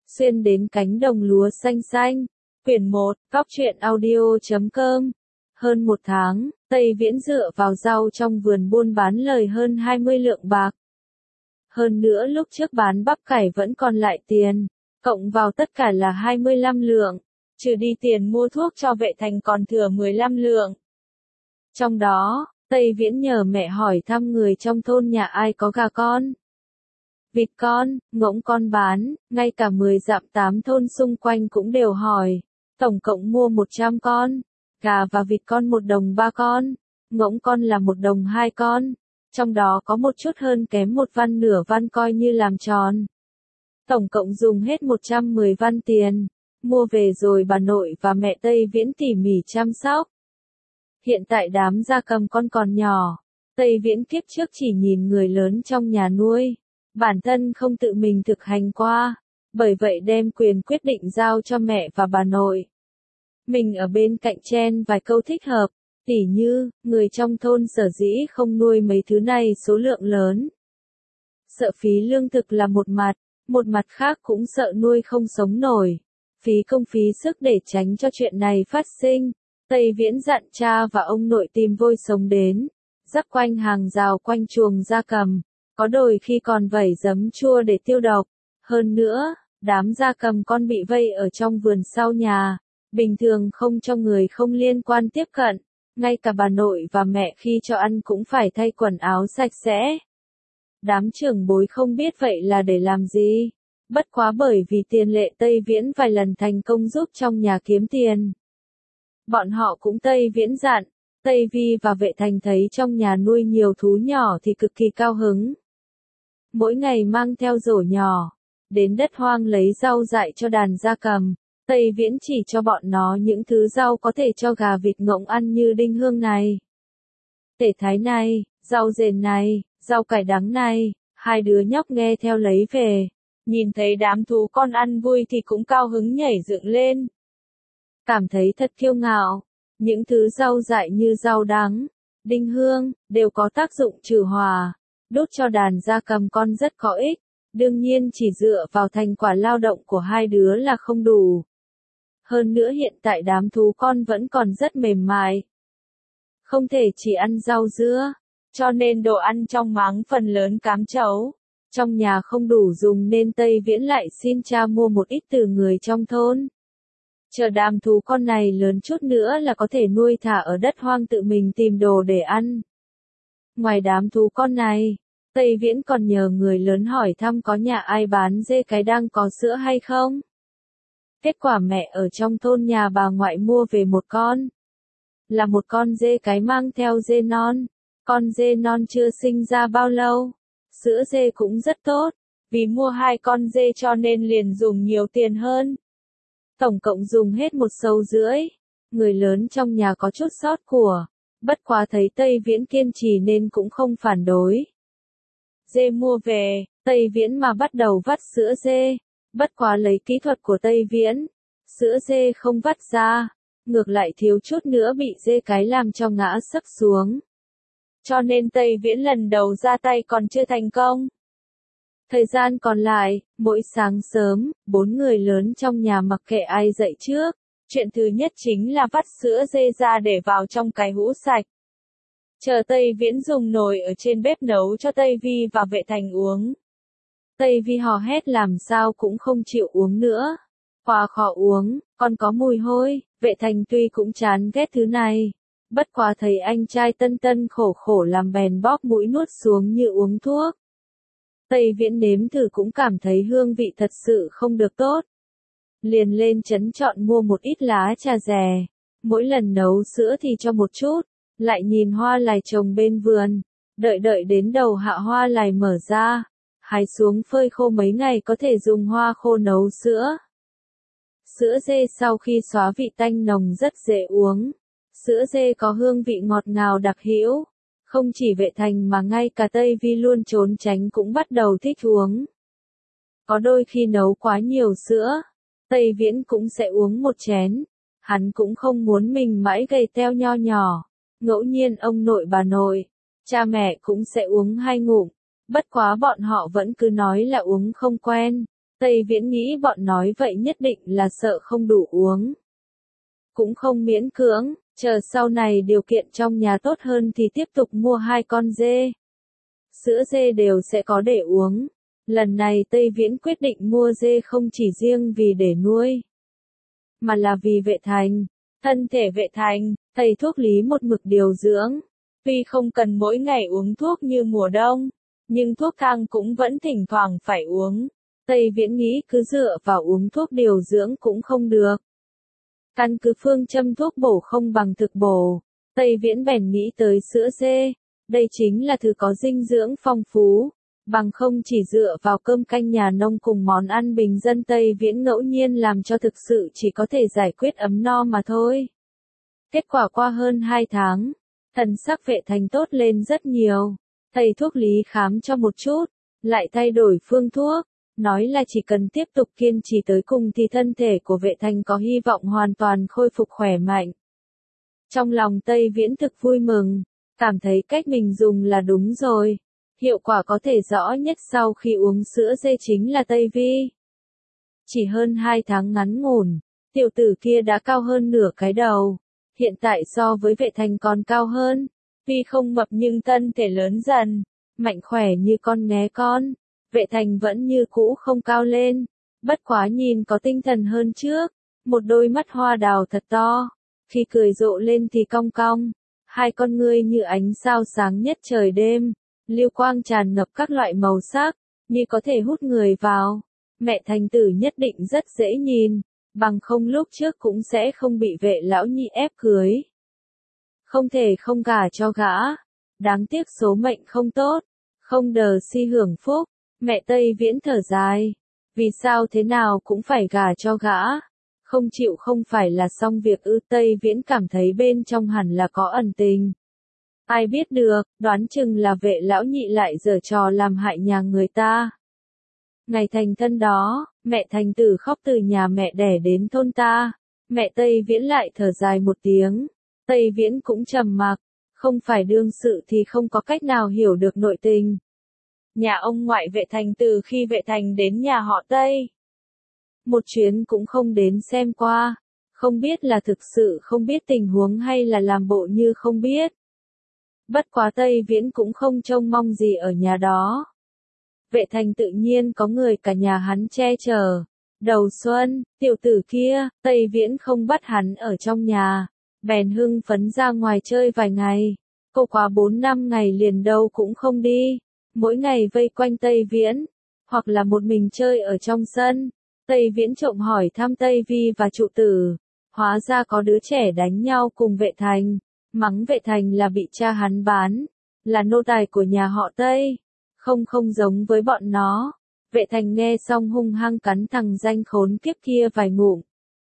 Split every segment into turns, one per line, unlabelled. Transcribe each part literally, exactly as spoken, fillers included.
xuyên đến cánh đồng lúa xanh xanh. Quyển một, góc truyện audio chấm com. Hơn một tháng, Tây Viễn dựa vào rau trong vườn buôn bán lời hơn hai mươi lượng bạc. Hơn nữa lúc trước bán bắp cải vẫn còn lại tiền, cộng vào tất cả là hai mươi lăm lượng, trừ đi tiền mua thuốc cho Vệ Thành còn thừa mười lăm lượng. Trong đó, Tây Viễn nhờ mẹ hỏi thăm người trong thôn nhà ai có gà con, vịt con, ngỗng con bán, ngay cả mười dặm tám thôn xung quanh cũng đều hỏi. Tổng cộng mua một trăm con, gà và vịt con một đồng ba con, ngỗng con là một đồng hai con, trong đó có một chút hơn kém một văn nửa văn coi như làm tròn. Tổng cộng dùng hết một trăm mười văn tiền, mua về rồi bà nội và mẹ Tây Viễn tỉ mỉ chăm sóc. Hiện tại đám gia cầm con còn nhỏ, Tây Viễn kiếp trước chỉ nhìn người lớn trong nhà nuôi, bản thân không tự mình thực hành qua, bởi vậy đem quyền quyết định giao cho mẹ và bà nội. Mình ở bên cạnh chen vài câu thích hợp, tỉ như, người trong thôn sở dĩ không nuôi mấy thứ này số lượng lớn. Sợ phí lương thực là một mặt, một mặt khác cũng sợ nuôi không sống nổi, phí công phí sức để tránh cho chuyện này phát sinh. Tây Viễn dặn cha và ông nội tìm vôi sống đến, rắc quanh hàng rào quanh chuồng gia cầm, có đôi khi còn vẩy giấm chua để tiêu độc. Hơn nữa, đám gia cầm con bị vây ở trong vườn sau nhà, bình thường không cho người không liên quan tiếp cận, ngay cả bà nội và mẹ khi cho ăn cũng phải thay quần áo sạch sẽ. Đám trưởng bối không biết vậy là để làm gì, bất quá bởi vì tiền lệ Tây Viễn vài lần thành công giúp trong nhà kiếm tiền. Bọn họ cũng Tây Viễn dặn, Tây Vi và Vệ Thành thấy trong nhà nuôi nhiều thú nhỏ thì cực kỳ cao hứng. Mỗi ngày mang theo rổ nhỏ, đến đất hoang lấy rau dại cho đàn gia cầm, Tây Viễn chỉ cho bọn nó những thứ rau có thể cho gà vịt ngỗng ăn như đinh hương này, tể thái này, rau dền này, rau cải đắng này. Hai đứa nhóc nghe theo lấy về, nhìn thấy đám thú con ăn vui thì cũng cao hứng nhảy dựng lên. Cảm thấy thật kiêu ngạo, những thứ rau dại như rau đắng, đinh hương, đều có tác dụng trừ hỏa, đốt cho đàn gia cầm con rất có ích, đương nhiên chỉ dựa vào thành quả lao động của hai đứa là không đủ. Hơn nữa hiện tại đám thú con vẫn còn rất mềm mại, không thể chỉ ăn rau dưa, cho nên đồ ăn trong máng phần lớn cám chấu. Trong nhà không đủ dùng nên Tây Viễn lại xin cha mua một ít từ người trong thôn. Chờ đám thú con này lớn chút nữa là có thể nuôi thả ở đất hoang tự mình tìm đồ để ăn. Ngoài đám thú con này, Tây Viễn còn nhờ người lớn hỏi thăm có nhà ai bán dê cái đang có sữa hay không. Kết quả mẹ ở trong thôn nhà bà ngoại mua về một con. Là một con dê cái mang theo dê non. Con dê non chưa sinh ra bao lâu. Sữa dê cũng rất tốt. Vì mua hai con dê cho nên liền dùng nhiều tiền hơn. Tổng cộng dùng hết một sâu rưỡi. Người lớn trong nhà có chút sót của. Bất quá thấy Tây Viễn kiên trì nên cũng không phản đối. Dê mua về, Tây Viễn mà bắt đầu vắt sữa dê. Bất quá lấy kỹ thuật của Tây Viễn, sữa dê không vắt ra, ngược lại thiếu chút nữa bị dê cái làm cho ngã sấp xuống. Cho nên Tây Viễn lần đầu ra tay còn chưa thành công. Thời gian còn lại, mỗi sáng sớm, bốn người lớn trong nhà mặc kệ ai dậy trước, chuyện thứ nhất chính là vắt sữa dê ra để vào trong cái hũ sạch. Chờ Tây Viễn dùng nồi ở trên bếp nấu cho Tây Vi và Vệ Thành uống. Tây Vi hò hét làm sao cũng không chịu uống nữa. Hòa khó uống, còn có mùi hôi. Vệ Thành tuy cũng chán ghét thứ này, bất quá thấy anh trai tân tân khổ khổ làm bèn bóp mũi nuốt xuống như uống thuốc. Tây Viễn nếm thử cũng cảm thấy hương vị thật sự không được tốt. Liền lên trấn chọn mua một ít lá trà rè. Mỗi lần nấu sữa thì cho một chút, lại nhìn hoa lài trồng bên vườn. Đợi đợi đến đầu hạ hoa lài mở ra, hái xuống phơi khô mấy ngày có thể dùng hoa khô nấu sữa. Sữa dê sau khi xóa vị tanh nồng rất dễ uống. Sữa dê có hương vị ngọt ngào đặc hữu. Không chỉ Vệ Thành mà ngay cả Tây Vi luôn trốn tránh cũng bắt đầu thích uống. Có đôi khi nấu quá nhiều sữa, Tây Viễn cũng sẽ uống một chén. Hắn cũng không muốn mình mãi gầy teo nho nhỏ. Ngẫu nhiên ông nội bà nội, cha mẹ cũng sẽ uống hai ngụm. Bất quá bọn họ vẫn cứ nói là uống không quen. Tây Viễn nghĩ bọn nói vậy nhất định là sợ không đủ uống. Cũng không miễn cưỡng, chờ sau này điều kiện trong nhà tốt hơn thì tiếp tục mua hai con dê. Sữa dê đều sẽ có để uống. Lần này Tây Viễn quyết định mua dê không chỉ riêng vì để nuôi, mà là vì Vệ Thành. Thân thể Vệ Thành, thầy thuốc lý một mực điều dưỡng. Tuy không cần mỗi ngày uống thuốc như mùa đông, nhưng thuốc thang cũng vẫn thỉnh thoảng phải uống. Tây Viễn nghĩ cứ dựa vào uống thuốc điều dưỡng cũng không được. Căn cứ phương châm thuốc bổ không bằng thực bổ, Tây Viễn bèn nghĩ tới sữa dê. Đây chính là thứ có dinh dưỡng phong phú, bằng không chỉ dựa vào cơm canh nhà nông cùng món ăn bình dân Tây Viễn ngẫu nhiên làm cho thực sự chỉ có thể giải quyết ấm no mà thôi. Kết quả qua hơn hai tháng, thần sắc Vệ Thành tốt lên rất nhiều. Thầy thuốc lý khám cho một chút, lại thay đổi phương thuốc, nói là chỉ cần tiếp tục kiên trì tới cùng thì thân thể của Vệ Thành có hy vọng hoàn toàn khôi phục khỏe mạnh. Trong lòng Tây Viễn thực vui mừng, cảm thấy cách mình dùng là đúng rồi. Hiệu quả có thể rõ nhất sau khi uống sữa dê chính là Tây Vi. Chỉ hơn hai tháng ngắn ngủn, tiểu tử kia đã cao hơn nửa cái đầu. Hiện tại so với Vệ Thành còn cao hơn. Tuy không mập nhưng thân thể lớn dần, mạnh khỏe như con nghé con. Vệ Thành vẫn như cũ không cao lên, bất quá nhìn có tinh thần hơn trước. Một đôi mắt hoa đào thật to, khi cười rộ lên thì cong cong. Hai con ngươi như ánh sao sáng nhất trời đêm, lưu quang tràn ngập các loại màu sắc, như có thể hút người vào. Mẹ Thành Tử nhất định rất dễ nhìn, bằng không lúc trước cũng sẽ không bị Vệ lão nhị ép cưới. Không thể không gả cho gã, đáng tiếc số mệnh không tốt, không đờ si hưởng phúc. Mẹ Tây Viễn thở dài, vì sao thế nào cũng phải gả cho gã. Không chịu không phải là xong việc ư? Tây Viễn cảm thấy bên trong hẳn là có ẩn tình. Ai biết được, đoán chừng là Vệ lão nhị lại giở trò làm hại nhà người ta. Ngày thành thân đó, mẹ Thành Tử khóc từ nhà mẹ đẻ đến thôn ta. Mẹ Tây Viễn lại thở dài một tiếng. Tây Viễn cũng trầm mặc, không phải đương sự thì không có cách nào hiểu được nội tình. Nhà ông ngoại Vệ Thành từ khi Vệ Thành đến nhà họ Tây, một chuyến cũng không đến xem qua, không biết là thực sự không biết tình huống hay là làm bộ như không biết. Bất quá Tây Viễn cũng không trông mong gì ở nhà đó. Vệ Thành tự nhiên có người cả nhà hắn che chở. Đầu xuân, tiểu tử kia, Tây Viễn không bắt hắn ở trong nhà, bèn hưng phấn ra ngoài chơi vài ngày. Cô quá bốn năm ngày liền đâu cũng không đi, mỗi ngày vây quanh Tây Viễn, hoặc là một mình chơi ở trong sân. Tây Viễn trộm hỏi thăm Tây Vi và trụ tử, hóa ra có đứa trẻ đánh nhau cùng Vệ Thành, mắng Vệ Thành là bị cha hắn bán, là nô tài của nhà họ Tây, không không giống với bọn nó. Vệ Thành nghe xong hung hăng cắn thằng danh khốn kiếp kia vài ngụm.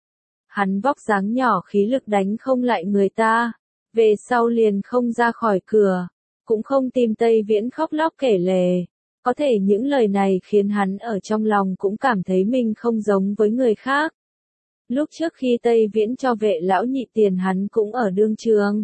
Hắn vóc dáng nhỏ khí lực đánh không lại người ta, về sau liền không ra khỏi cửa, cũng không tìm Tây Viễn khóc lóc kể lể. Có thể những lời này khiến hắn ở trong lòng cũng cảm thấy mình không giống với người khác. Lúc trước khi Tây Viễn cho Vệ lão nhị tiền hắn cũng ở đương trường.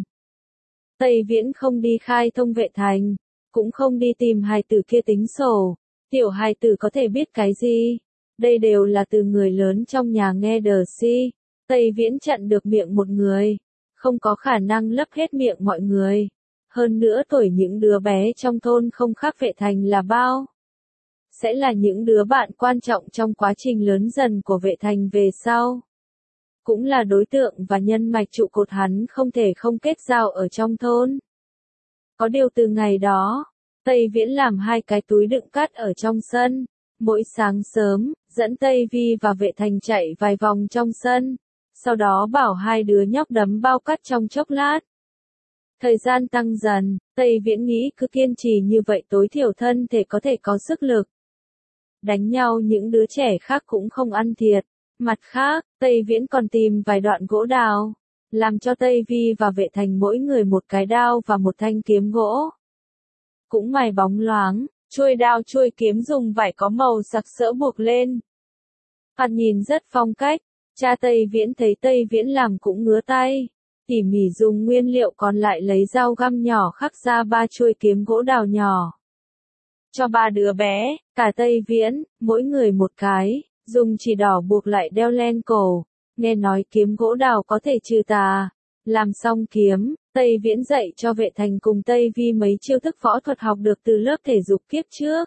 Tây Viễn không đi khai thông Vệ Thành, cũng không đi tìm hài tử kia tính sổ. Tiểu hài tử có thể biết cái gì? Đây đều là từ người lớn trong nhà nghe đờ si. Tây Viễn chặn được miệng một người, không có khả năng lấp hết miệng mọi người. Hơn nữa tuổi những đứa bé trong thôn không khác Vệ Thành là bao. Sẽ là những đứa bạn quan trọng trong quá trình lớn dần của Vệ Thành về sau. Cũng là đối tượng và nhân mạch trụ cột hắn không thể không kết giao ở trong thôn. Có điều từ ngày đó, Tây Viễn làm hai cái túi đựng cát ở trong sân. Mỗi sáng sớm, dẫn Tây Vi và Vệ Thành chạy vài vòng trong sân. Sau đó bảo hai đứa nhóc đấm bao cát trong chốc lát. Thời gian tăng dần, Tây Viễn nghĩ cứ kiên trì như vậy tối thiểu thân thể có thể có sức lực. Đánh nhau những đứa trẻ khác cũng không ăn thiệt. Mặt khác, Tây Viễn còn tìm vài đoạn gỗ đào, làm cho Tây Vi và Vệ Thành mỗi người một cái đao và một thanh kiếm gỗ. Cũng mài bóng loáng, chuôi đao chuôi kiếm dùng vải có màu sặc sỡ buộc lên. Thoạt nhìn rất phong cách, cha Tây Viễn thấy Tây Viễn làm cũng ngứa tay. Tỉ mỉ dùng nguyên liệu còn lại lấy dao găm nhỏ khắc ra ba chuôi kiếm gỗ đào nhỏ. cho ba đứa bé, cả Tây Viễn, mỗi người một cái, dùng chỉ đỏ buộc lại đeo len cổ, nghe nói kiếm gỗ đào có thể trừ tà. Làm xong kiếm, Tây Viễn dạy cho Vệ Thành cùng Tây Vi mấy chiêu thức võ thuật học được từ lớp thể dục kiếp trước.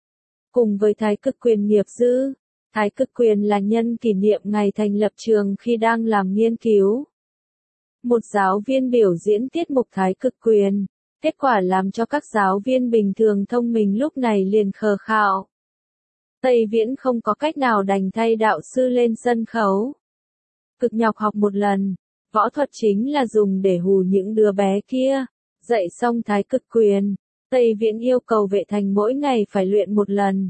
Cùng với Thái Cực Quyền nghiệp dư, Thái Cực Quyền là nhân kỷ niệm ngày thành lập trường khi đang làm nghiên cứu. Một giáo viên biểu diễn tiết mục Thái Cực Quyền, kết quả làm cho các giáo viên bình thường thông minh lúc này liền khờ khạo. Tây Viễn không có cách nào đành thay đạo sư lên sân khấu. Cực nhọc học một lần, võ thuật chính là dùng để hù những đứa bé kia. Dạy xong Thái Cực Quyền, Tây Viễn yêu cầu Vệ Thành mỗi ngày phải luyện một lần.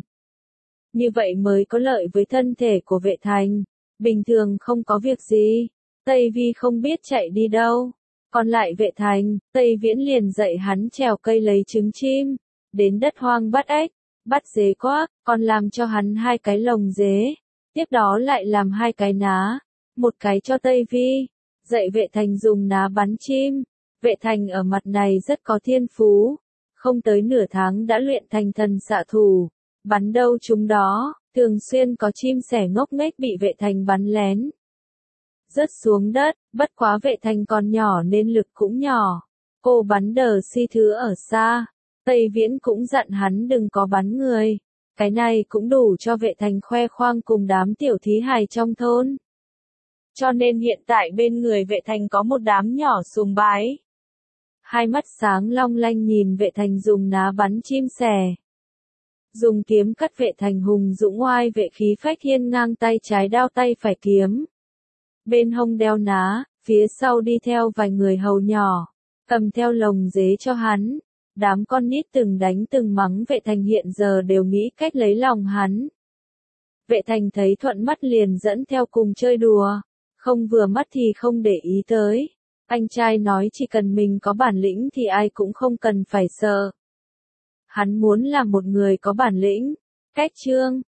Như vậy mới có lợi với thân thể của Vệ Thành. Bình thường không có việc gì, Tây Vi không biết chạy đi đâu. Còn lại Vệ Thành, Tây Viễn liền dạy hắn trèo cây lấy trứng chim, đến đất hoang bắt ếch, bắt dế quác, còn làm cho hắn hai cái lồng dế. Tiếp đó lại làm hai cái ná, một cái cho Tây Vi, dạy Vệ Thành dùng ná bắn chim. Vệ Thành ở mặt này rất có thiên phú, không tới nửa tháng đã luyện thành thần xạ thủ, bắn đâu trúng đó, thường xuyên có chim sẻ ngốc nghếch bị Vệ Thành bắn lén. Rớt xuống đất, bất quá Vệ Thành còn nhỏ nên lực cũng nhỏ. Cô bắn đờ si thứ ở xa. Tây Viễn cũng dặn hắn đừng có bắn người. Cái này cũng đủ cho Vệ Thành khoe khoang cùng đám tiểu thí hài trong thôn. Cho nên hiện tại bên người Vệ Thành có một đám nhỏ sùng bái. Hai mắt sáng long lanh nhìn Vệ Thành dùng ná bắn chim sẻ. Dùng kiếm cắt Vệ Thành hùng dũng oai vệ khí phách hiên ngang, tay trái đao tay phải kiếm. Bên hông đeo ná, phía sau đi theo vài người hầu nhỏ, cầm theo lồng dế cho hắn. Đám con nít từng đánh từng mắng Vệ Thành hiện giờ đều nghĩ cách lấy lòng hắn. Vệ Thành thấy thuận mắt liền dẫn theo cùng chơi đùa, không vừa mắt thì không để ý tới. Anh trai nói chỉ cần mình có bản lĩnh thì ai cũng không cần phải sợ. Hắn muốn là một người có bản lĩnh. Cách chương